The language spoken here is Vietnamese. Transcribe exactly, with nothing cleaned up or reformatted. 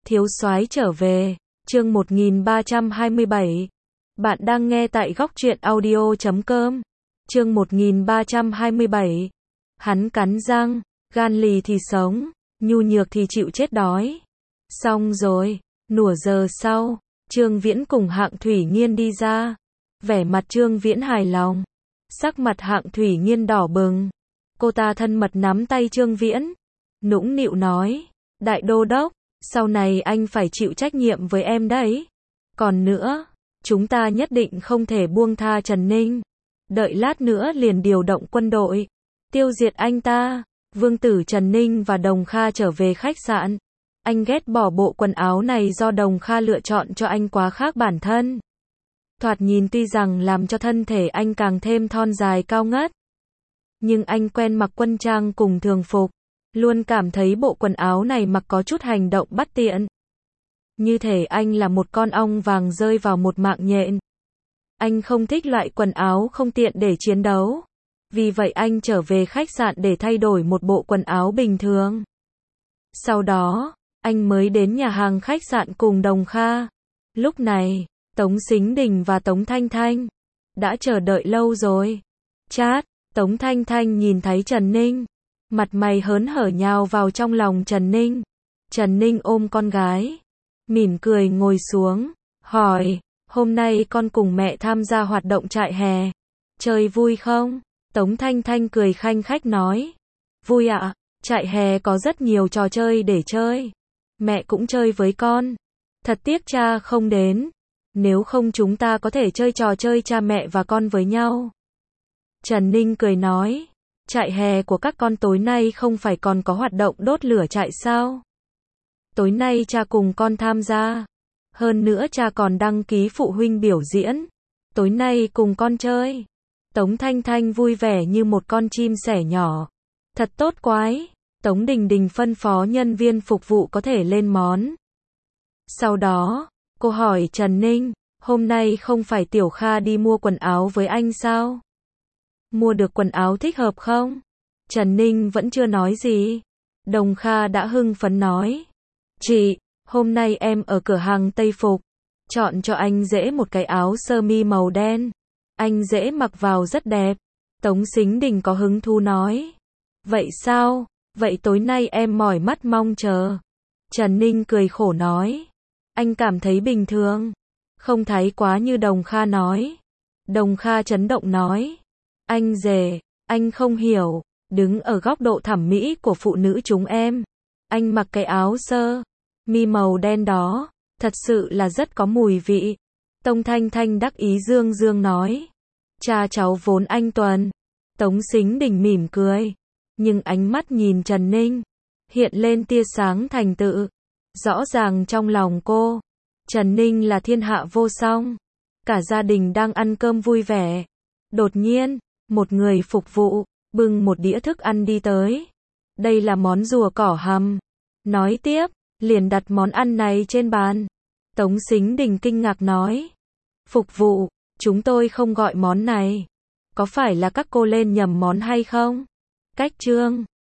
Thiếu soái trở về, chương một nghìn ba trăm hai mươi bảy. Bạn đang nghe tại góc truyện audio chấm com. Chương một nghìn ba trăm hai mươi bảy. Hắn cắn răng, gan lì thì sống, nhu nhược thì chịu chết đói. Xong rồi, nửa giờ sau, Trương Viễn cùng Hạng Thủy Nghiên đi ra. Vẻ mặt Trương Viễn hài lòng, sắc mặt Hạng Thủy Nghiên đỏ bừng. Cô ta thân mật nắm tay Trương Viễn, nũng nịu nói, đại đô đốc, sau này anh phải chịu trách nhiệm với em đấy. Còn nữa, chúng ta nhất định không thể buông tha Trần Ninh. Đợi lát nữa liền điều động quân đội, tiêu diệt anh ta. Vương tử Trần Ninh và Đồng Kha trở về khách sạn. Anh ghét bỏ bộ quần áo này do Đồng Kha lựa chọn cho anh quá khác bản thân. Thoạt nhìn tuy rằng làm cho thân thể anh càng thêm thon dài cao ngất, nhưng anh quen mặc quân trang cùng thường phục, luôn cảm thấy bộ quần áo này mặc có chút hành động bất tiện. Như thể anh là một con ong vàng rơi vào một mạng nhện. Anh không thích loại quần áo không tiện để chiến đấu. Vì vậy anh trở về khách sạn để thay đổi một bộ quần áo bình thường. Sau đó, anh mới đến nhà hàng khách sạn cùng Đồng Kha. Lúc này, Tống Sính Đình và Tống Thanh Thanh đã chờ đợi lâu rồi. Chát, Tống Thanh Thanh nhìn thấy Trần Ninh, mặt mày hớn hở nhào vào trong lòng Trần Ninh. Trần Ninh ôm con gái, mỉm cười ngồi xuống, hỏi, hôm nay con cùng mẹ tham gia hoạt động trại hè, chơi vui không? Tống Thanh Thanh cười khanh khách nói, vui ạ, trại hè có rất nhiều trò chơi để chơi, mẹ cũng chơi với con, thật tiếc cha không đến, nếu không chúng ta có thể chơi trò chơi cha mẹ và con với nhau. Trần Ninh cười nói, trại hè của các con tối nay không phải còn có hoạt động đốt lửa trại sao? Tối nay cha cùng con tham gia. Hơn nữa cha còn đăng ký phụ huynh biểu diễn. Tối nay cùng con chơi. Tống Thanh Thanh vui vẻ như một con chim sẻ nhỏ. Thật tốt quái. Tống Đình Đình phân phó nhân viên phục vụ có thể lên món. Sau đó, cô hỏi Trần Ninh, hôm nay không phải Tiểu Kha đi mua quần áo với anh sao? Mua được quần áo thích hợp không? Trần Ninh vẫn chưa nói gì. Đồng Kha đã hưng phấn nói, chị, hôm nay em ở cửa hàng Tây Phục, chọn cho anh Dễ một cái áo sơ mi màu đen. Anh Dễ mặc vào rất đẹp. Tống Sính Đình có hứng thú nói, vậy sao? Vậy tối nay em mỏi mắt mong chờ. Trần Ninh cười khổ nói, anh cảm thấy bình thường, không thấy quá như Đồng Kha nói. Đồng Kha chấn động nói, anh Dề, anh không hiểu, đứng ở góc độ thẩm mỹ của phụ nữ chúng em, anh mặc cái áo sơ mi màu đen đó, thật sự là rất có mùi vị. Tống Thanh Thanh đắc ý dương dương nói, cha cháu vốn anh tuần. Tống Sính Đình mỉm cười, nhưng ánh mắt nhìn Trần Ninh, hiện lên tia sáng thành tựu. Rõ ràng trong lòng cô, Trần Ninh là thiên hạ vô song. Cả gia đình đang ăn cơm vui vẻ. Đột nhiên, một người phục vụ, bưng một đĩa thức ăn đi tới. Đây là món rùa cỏ hầm. Nói tiếp, liền đặt món ăn này trên bàn. Tống Sính Đình kinh ngạc nói, phục vụ, chúng tôi không gọi món này. Có phải là các cô lên nhầm món hay không? Cách chương